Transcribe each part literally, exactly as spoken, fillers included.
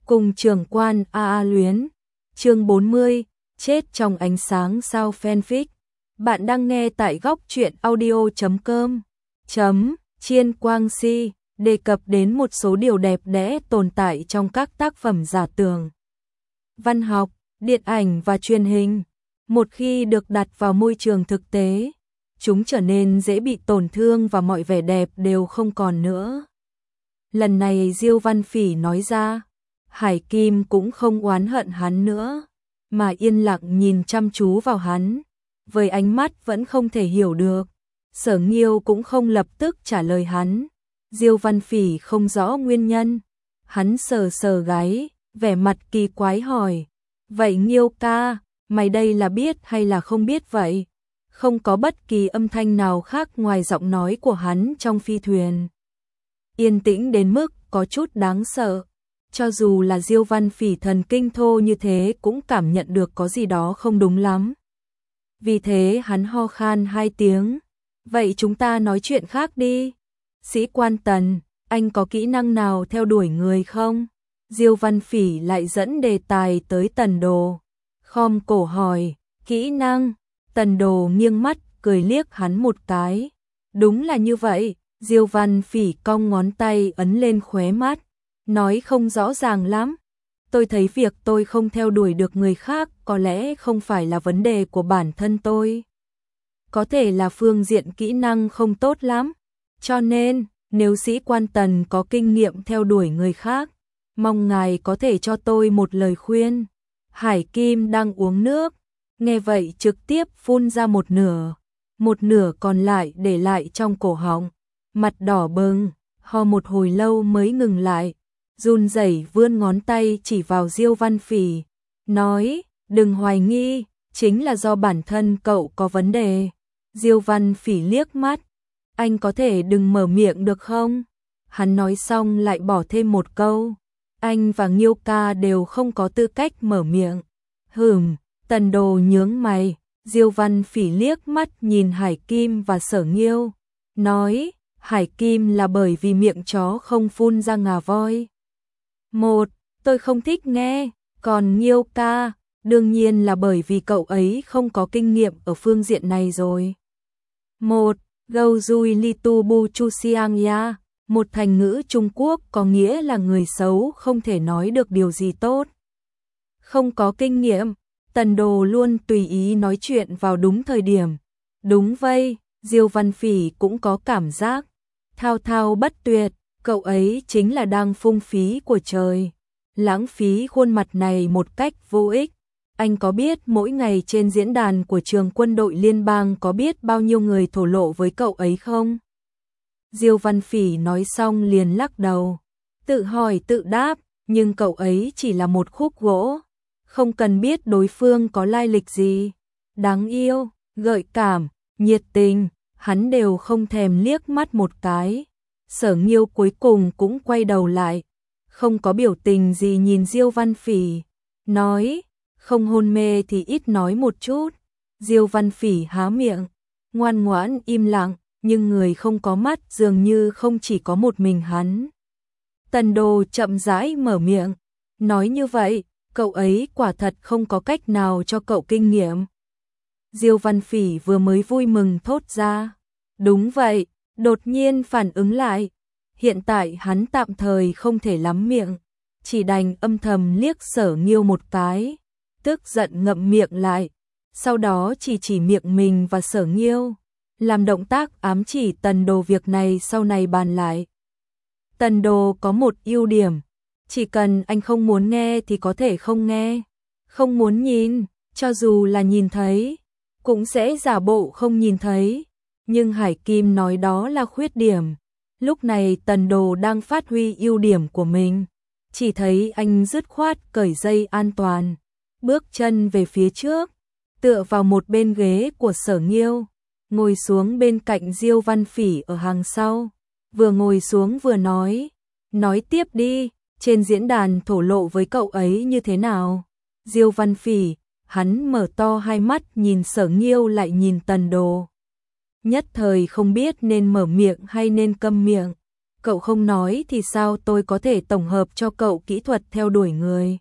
Cùng trưởng quan a a luyến. Chương bốn mươi, chết trong ánh sáng sao fanfic. Bạn đang nghe tại góc truyện audio chấm com. Chấm, Chiên Quang Si đề cập đến một số điều đẹp đẽ tồn tại trong các tác phẩm giả tưởng, văn học, điện ảnh và truyền hình. Một khi được đặt vào môi trường thực tế, chúng trở nên dễ bị tổn thương và mọi vẻ đẹp đều không còn nữa. Lần này Diêu Văn Phỉ nói ra, Hải Kim cũng không oán hận hắn nữa, mà yên lặng nhìn chăm chú vào hắn, với ánh mắt vẫn không thể hiểu được. Sở Nghiêu cũng không lập tức trả lời hắn. Diêu Văn Phỉ không rõ nguyên nhân. Hắn sờ sờ gáy, vẻ mặt kỳ quái hỏi, vậy Nghiêu ca, mày đây là biết hay là không biết vậy? Không có bất kỳ âm thanh nào khác ngoài giọng nói của hắn trong phi thuyền. Yên tĩnh đến mức có chút đáng sợ. Cho dù là Diêu Văn Phỉ thần kinh thô như thế cũng cảm nhận được có gì đó không đúng lắm. Vì thế hắn ho khan hai tiếng. Vậy chúng ta nói chuyện khác đi. Sĩ quan Tần, anh có kỹ năng nào theo đuổi người không? Diêu Văn Phỉ lại dẫn đề tài tới Tần Đồ. Khom cổ hỏi, kỹ năng? Tần Đồ nghiêng mắt, cười liếc hắn một cái. Đúng là như vậy. Diêu Văn Phỉ cong ngón tay ấn lên khóe mắt. Nói không rõ ràng lắm. Tôi thấy việc tôi không theo đuổi được người khác có lẽ không phải là vấn đề của bản thân tôi. Có thể là phương diện kỹ năng không tốt lắm. Cho nên, nếu sĩ quan Tần có kinh nghiệm theo đuổi người khác, mong ngài có thể cho tôi một lời khuyên. Hải Kim đang uống nước, nghe vậy trực tiếp phun ra một nửa, một nửa còn lại để lại trong cổ họng, mặt đỏ bừng, ho một hồi lâu mới ngừng lại, run rẩy vươn ngón tay chỉ vào Diêu Văn Phỉ, nói, đừng hoài nghi, chính là do bản thân cậu có vấn đề. Diêu Văn Phỉ liếc mắt, anh có thể đừng mở miệng được không? Hắn nói xong lại bỏ thêm một câu, anh và Nghiêu ca đều không có tư cách mở miệng. Hừm, Tần Đồ nhướng mày. Diêu Văn Phỉ liếc mắt nhìn Hải Kim và Sở Nghiêu, nói, Hải Kim là bởi vì miệng chó không phun ra ngà voi. Một, tôi không thích nghe, còn Nghiêu ca, đương nhiên là bởi vì cậu ấy không có kinh nghiệm ở phương diện này rồi. Một, Gâu Dui Li Tu Bu Chu Xiang Ya, một thành ngữ Trung Quốc có nghĩa là người xấu không thể nói được điều gì tốt. Không có kinh nghiệm, Tần Đồ luôn tùy ý nói chuyện vào đúng thời điểm. Đúng vậy, Diêu Văn Phỉ cũng có cảm giác thao thao bất tuyệt, cậu ấy chính là đang phung phí của trời, lãng phí khuôn mặt này một cách vô ích. Anh có biết mỗi ngày trên diễn đàn của trường quân đội liên bang có biết bao nhiêu người thổ lộ với cậu ấy không? Diêu Văn Phỉ nói xong liền lắc đầu, tự hỏi tự đáp, nhưng cậu ấy chỉ là một khúc gỗ, không cần biết đối phương có lai lịch gì. Đáng yêu, gợi cảm, nhiệt tình, hắn đều không thèm liếc mắt một cái. Sở Nghiêu cuối cùng cũng quay đầu lại, không có biểu tình gì nhìn Diêu Văn Phỉ, nói, không hôn mê thì ít nói một chút. Diêu Văn Phỉ há miệng, ngoan ngoãn im lặng, nhưng người không có mắt dường như không chỉ có một mình hắn. Tần Đồ chậm rãi mở miệng, nói như vậy, cậu ấy quả thật không có cách nào cho cậu kinh nghiệm. Diêu Văn Phỉ vừa mới vui mừng thốt ra, đúng vậy, đột nhiên phản ứng lại. Hiện tại hắn tạm thời không thể lắm miệng, chỉ đành âm thầm liếc Sở Nghiêu một cái, tức giận ngậm miệng lại, sau đó chỉ chỉ miệng mình và Sở Nghiêu, làm động tác ám chỉ Tần Đồ việc này sau này bàn lại. Tần Đồ có một ưu điểm, chỉ cần anh không muốn nghe thì có thể không nghe, không muốn nhìn, cho dù là nhìn thấy, cũng sẽ giả bộ không nhìn thấy, nhưng Hải Kim nói đó là khuyết điểm. Lúc này Tần Đồ đang phát huy ưu điểm của mình, chỉ thấy anh dứt khoát cởi dây an toàn, bước chân về phía trước, tựa vào một bên ghế của Sở Nghiêu, ngồi xuống bên cạnh Diêu Văn Phỉ ở hàng sau, vừa ngồi xuống vừa nói, nói tiếp đi, trên diễn đàn thổ lộ với cậu ấy như thế nào? Diêu Văn Phỉ, hắn mở to hai mắt nhìn Sở Nghiêu lại nhìn Tần Đồ. Nhất thời không biết nên mở miệng hay nên câm miệng, Cậu không nói thì sao tôi có thể tổng hợp cho cậu kỹ thuật theo đuổi người.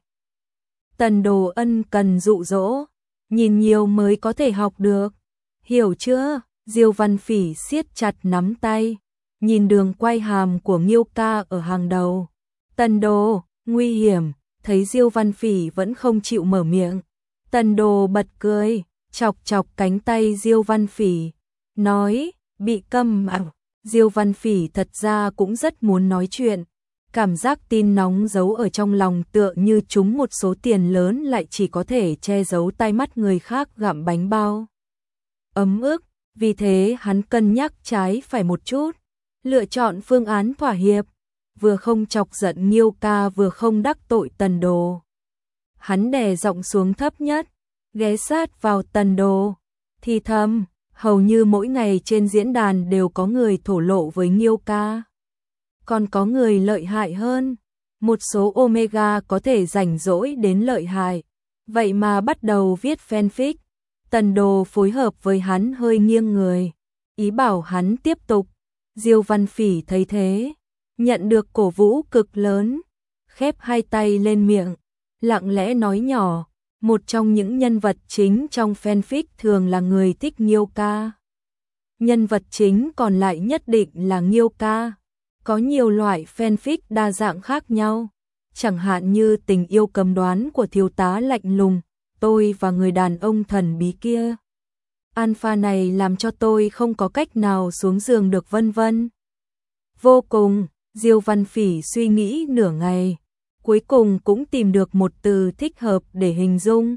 Tần Đồ ân cần dụ dỗ, nhìn nhiều mới có thể học được. Hiểu chưa? Diêu Văn Phỉ siết chặt nắm tay, nhìn đường quay hàm của Nghiêu ca ở hàng đầu. Tần Đồ, nguy hiểm, thấy Diêu Văn Phỉ vẫn không chịu mở miệng. Tần Đồ bật cười, chọc chọc cánh tay Diêu Văn Phỉ, nói, bị câm à. Diêu Văn Phỉ thật ra cũng rất muốn nói chuyện. Cảm giác tin nóng giấu ở trong lòng tựa như trúng một số tiền lớn lại chỉ có thể che giấu tai mắt người khác gặm bánh bao. Ấm ức, vì thế hắn cân nhắc trái phải một chút, lựa chọn phương án thỏa hiệp, vừa không chọc giận Nghiêu ca vừa không đắc tội Tần Đồ. Hắn đè giọng xuống thấp nhất, ghé sát vào Tần Đồ, thì thầm, hầu như mỗi ngày trên diễn đàn đều có người thổ lộ với Nghiêu ca. Còn có người lợi hại hơn, một số Omega có thể rảnh rỗi đến lợi hại, vậy mà bắt đầu viết fanfic. Tần Đồ phối hợp với hắn hơi nghiêng người, ý bảo hắn tiếp tục. Diêu Văn Phỉ thấy thế, nhận được cổ vũ cực lớn, khép hai tay lên miệng, lặng lẽ nói nhỏ, một trong những nhân vật chính trong fanfic thường là người thích Nghiêu ca. Nhân vật chính còn lại nhất định là Nghiêu ca. Có nhiều loại fanfic đa dạng khác nhau, chẳng hạn như tình yêu cấm đoán của thiếu tá lạnh lùng, tôi và người đàn ông thần bí kia. Alpha này làm cho tôi không có cách nào xuống giường được vân vân. Vô cùng, Diêu Văn Phỉ suy nghĩ nửa ngày, cuối cùng cũng tìm được một từ thích hợp để hình dung.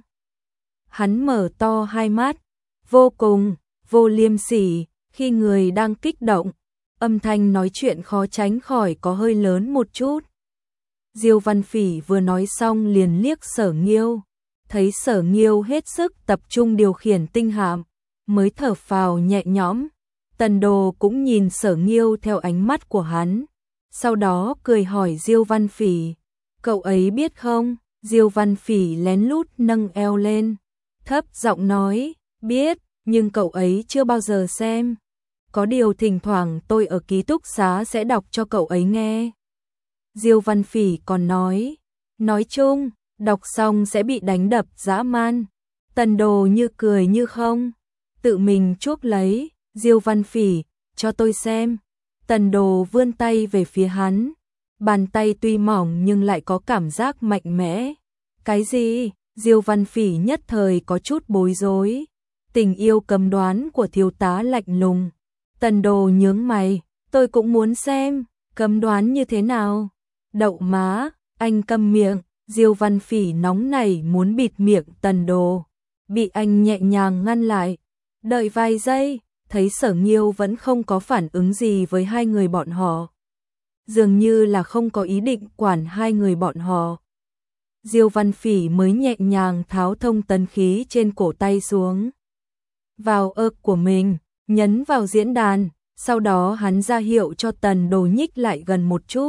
Hắn mở to hai mắt, vô cùng, vô liêm sỉ, khi người đang kích động, âm thanh nói chuyện khó tránh khỏi có hơi lớn một chút. Diêu Văn Phỉ vừa nói xong liền liếc Sở Nghiêu, thấy Sở Nghiêu hết sức tập trung điều khiển tinh hạm, mới thở phào nhẹ nhõm. Tần Đồ cũng nhìn Sở Nghiêu theo ánh mắt của hắn, sau đó cười hỏi Diêu Văn Phỉ, cậu ấy biết không? Diêu Văn Phỉ lén lút nâng eo lên, thấp giọng nói, biết, nhưng cậu ấy chưa bao giờ xem. Có điều thỉnh thoảng tôi ở ký túc xá sẽ đọc cho cậu ấy nghe. Diêu Văn Phỉ còn nói, nói chung, đọc xong sẽ bị đánh đập dã man. Tần Đồ như cười như không, tự mình chuốc lấy. Diêu Văn Phỉ, cho tôi xem. Tần Đồ vươn tay về phía hắn, bàn tay tuy mỏng nhưng lại có cảm giác mạnh mẽ. Cái gì? Diêu Văn Phỉ nhất thời có chút bối rối. Tình yêu cấm đoán của thiếu tá lạnh lùng. Tần Đồ nhướng mày, tôi cũng muốn xem, cấm đoán như thế nào? Đậu má, anh câm miệng. Diêu Văn Phỉ nóng nảy muốn bịt miệng Tần Đồ, bị anh nhẹ nhàng ngăn lại. Đợi vài giây, thấy Sở Nghiêu vẫn không có phản ứng gì với hai người bọn họ. Dường như là không có ý định quản hai người bọn họ. Diêu Văn Phỉ mới nhẹ nhàng tháo thông tấn khí trên cổ tay xuống. Vào ơ của mình, nhấn vào diễn đàn, sau đó hắn ra hiệu cho Tần Đồ nhích lại gần một chút.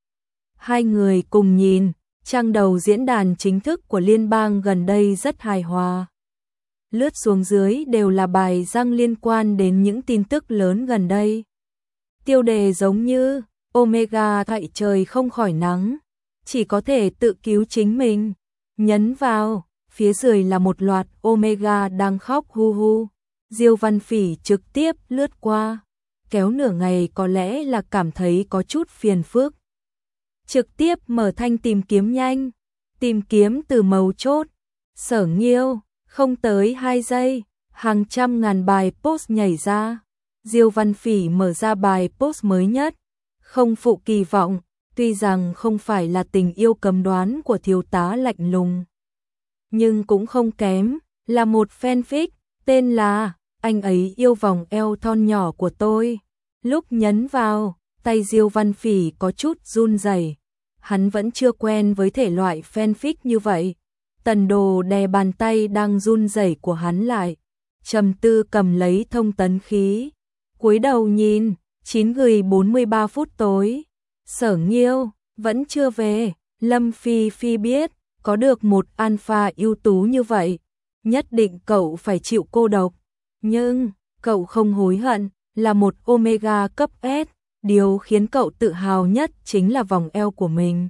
Hai người cùng nhìn, trang đầu diễn đàn chính thức của liên bang gần đây rất hài hòa. Lướt xuống dưới đều là bài đăng liên quan đến những tin tức lớn gần đây. Tiêu đề giống như Omega thạy trời không khỏi nắng, chỉ có thể tự cứu chính mình. Nhấn vào, phía dưới là một loạt Omega đang khóc hu hu. Diêu Văn Phỉ trực tiếp lướt qua, kéo nửa ngày có lẽ là cảm thấy có chút phiền phức. Trực tiếp mở thanh tìm kiếm nhanh, tìm kiếm từ mấu chốt, Sở Nghiêu, không tới hai giây, hàng trăm ngàn bài post nhảy ra. Diêu Văn Phỉ mở ra bài post mới nhất, không phụ kỳ vọng, tuy rằng không phải là tình yêu cấm đoán của thiếu tá lạnh lùng, nhưng cũng không kém, là một fanfic, tên là Anh ấy yêu vòng eo thon nhỏ của tôi. Lúc nhấn vào, tay Diêu Văn Phỉ có chút run rẩy. Hắn vẫn chưa quen với thể loại fanfic như vậy. Tần Đồ đè bàn tay đang run rẩy của hắn lại, trầm tư cầm lấy thông tấn khí, cúi đầu nhìn, chín giờ bốn mươi ba phút tối. Sở Nghiêu vẫn chưa về. Lâm Phi Phi biết, có được một alpha ưu tú như vậy, nhất định cậu phải chịu cô độc. Nhưng, cậu không hối hận, là một Omega cấp S, Điều khiến cậu tự hào nhất chính là vòng eo của mình.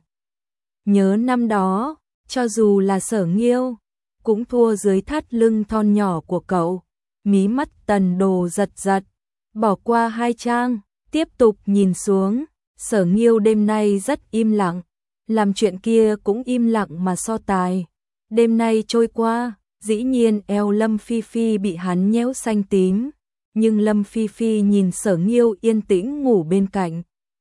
Nhớ năm đó, cho dù là Sở Nghiêu, cũng thua dưới thắt lưng thon nhỏ của cậu. Mí mắt Tần Đồ giật giật, bỏ qua hai trang, tiếp tục nhìn xuống. Sở Nghiêu đêm nay rất im lặng, làm chuyện kia cũng im lặng mà so tài. Đêm nay trôi qua, dĩ nhiên eo Lâm Phi Phi bị hắn nhéo xanh tím, nhưng Lâm Phi Phi nhìn Sở Nghiêu yên tĩnh ngủ bên cạnh.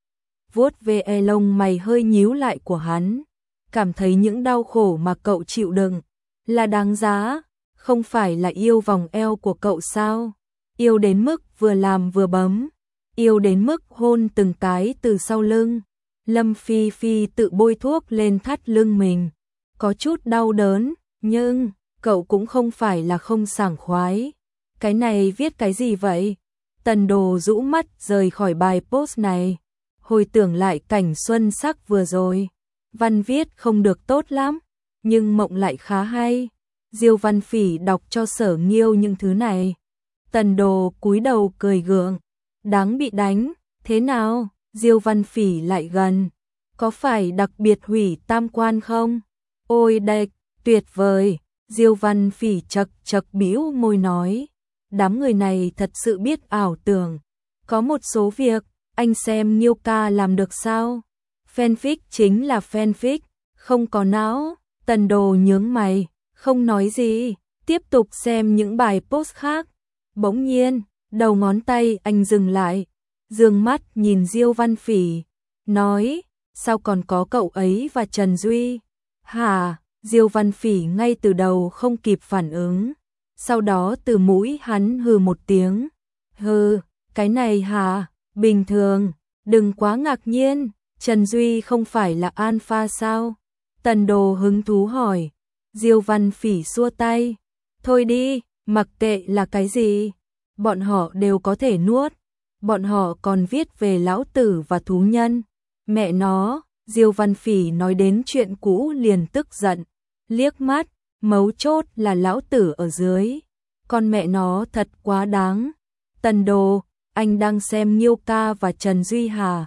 Vuốt ve e lông mày hơi nhíu lại của hắn, cảm thấy những đau khổ mà cậu chịu đựng là đáng giá, không phải là yêu vòng eo của cậu sao? Yêu đến mức vừa làm vừa bấm, yêu đến mức hôn từng cái từ sau lưng. Lâm Phi Phi tự bôi thuốc lên thắt lưng mình, có chút đau đớn, nhưng cậu cũng không phải là không sảng khoái. Cái này viết cái gì vậy? Tần Đồ rũ mắt rời khỏi bài post này, hồi tưởng lại cảnh xuân sắc vừa rồi. Văn viết không được tốt lắm, nhưng mộng lại khá hay. Diêu Văn Phỉ đọc cho Sở Nghiêu những thứ này. Tần Đồ cúi đầu cười gượng, đáng bị đánh, thế nào? Diêu Văn Phỉ lại gần, có phải đặc biệt hủy tam quan không? Ôi đệch, tuyệt vời. Diêu Văn Phỉ chật chật bĩu môi nói, đám người này thật sự biết ảo tưởng. Có một số việc, anh xem Nghiêu ca làm được sao? Fanfic chính là fanfic, không có não. Tần Đồ nhướng mày, không nói gì, tiếp tục xem những bài post khác. Bỗng nhiên, đầu ngón tay anh dừng lại, dương mắt nhìn Diêu Văn Phỉ, nói, sao còn có cậu ấy và Trần Duy? Hả? Diêu Văn Phỉ ngay từ đầu không kịp phản ứng, sau đó từ mũi hắn hừ một tiếng. Hừ, cái này hả? Bình thường, đừng quá ngạc nhiên, Trần Duy không phải là alpha sao? Tần Đồ hứng thú hỏi. Diêu Văn Phỉ xua tay, thôi đi, mặc kệ là cái gì, bọn họ đều có thể nuốt. Bọn họ còn viết về lão tử và thú nhân. Mẹ nó, Diêu Văn Phỉ nói đến chuyện cũ liền tức giận, liếc mắt, mấu chốt là lão tử ở dưới. Con mẹ nó thật quá đáng. Tần Đồ, anh đang xem Nghiêu ca và Trần Duy hả?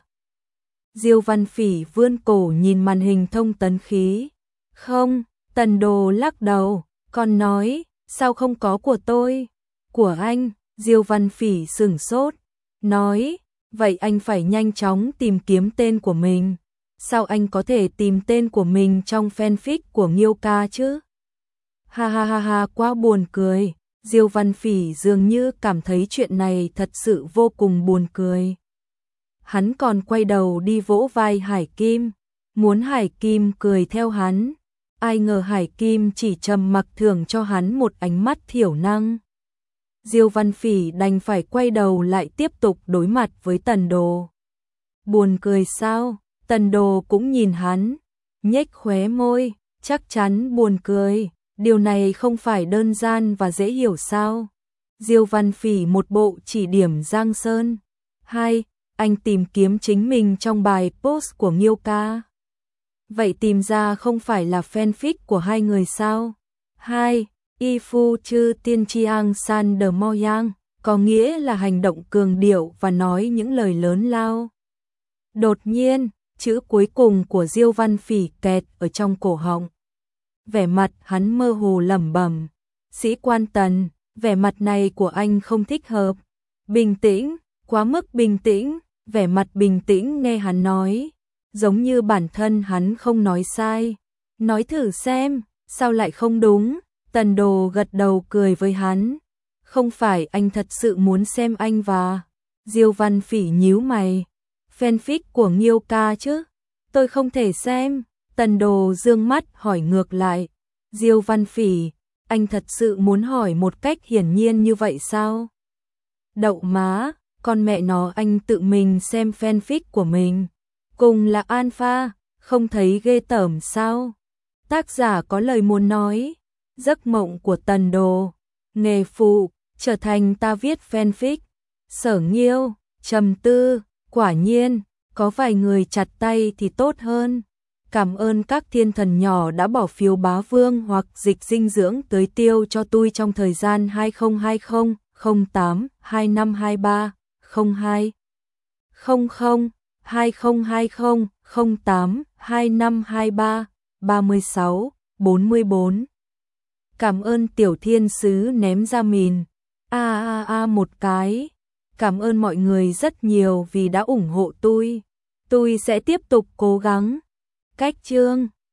Diêu Văn Phỉ vươn cổ nhìn màn hình thông tấn khí. Không, Tần Đồ lắc đầu, còn nói, sao không có của tôi? Của anh? Diêu Văn Phỉ sửng sốt, nói, vậy anh phải nhanh chóng tìm kiếm tên của mình. Sao anh có thể tìm tên của mình trong fanfic của Nghiêu ca chứ? Ha ha ha ha, quá buồn cười. Diêu Văn Phỉ dường như cảm thấy chuyện này thật sự vô cùng buồn cười. Hắn còn quay đầu đi vỗ vai Hải Kim, muốn Hải Kim cười theo hắn. Ai ngờ Hải Kim chỉ trầm mặc thưởng cho hắn một ánh mắt thiểu năng. Diêu Văn Phỉ đành phải quay đầu lại tiếp tục đối mặt với Tần Đồ. Buồn cười sao? Tần Đồ cũng nhìn hắn, nhếch khóe môi, chắc chắn buồn cười, điều này không phải đơn giản và dễ hiểu sao? Diêu Văn Phỉ một bộ chỉ điểm Giang Sơn. Hai, anh tìm kiếm chính mình trong bài post của Nghiêu ca. Vậy tìm ra không phải là fanfic của hai người sao? Hai, Y Phu Chư Tiên Chiang San De Moyang, có nghĩa là hành động cường điệu và nói những lời lớn lao. Đột nhiên, chữ cuối cùng của Diêu Văn Phỉ kẹt ở trong cổ họng. Vẻ mặt hắn mơ hồ lẩm bẩm, sĩ quan Tần, vẻ mặt này của anh không thích hợp. Bình tĩnh, quá mức bình tĩnh, vẻ mặt bình tĩnh nghe hắn nói, giống như bản thân hắn không nói sai. Nói thử xem, sao lại không đúng? Tần Đồ gật đầu cười với hắn. Không phải anh thật sự muốn xem anh và... Diêu Văn Phỉ nhíu mày. Fanfic của Nghiêu ca chứ? Tôi không thể xem. Tần Đồ dương mắt hỏi ngược lại. Diêu Văn Phỉ, anh thật sự muốn hỏi một cách hiển nhiên như vậy sao? Đậu má, con mẹ nó anh tự mình xem fanfic của mình. Cùng là alpha, không thấy ghê tởm sao? Tác giả có lời muốn nói. Giấc mộng của Tần Đồ, nghề phụ, trở thành ta viết fanfic. Sở Nghiêu, trầm tư, quả nhiên, có vài người chặt tay thì tốt hơn. Cảm ơn các thiên thần nhỏ đã bỏ phiếu bá vương hoặc dịch dinh dưỡng tới tiêu cho tôi trong thời gian hai không hai không không tám hai năm hai ba không hai không không hai không hai không không tám hai năm hai ba ba sáu bốn bốn. Cảm ơn Tiểu Thiên Sứ ném ra mìn. A a a một cái. Cảm ơn mọi người rất nhiều vì đã ủng hộ tôi. Tôi sẽ tiếp tục cố gắng. Cách chương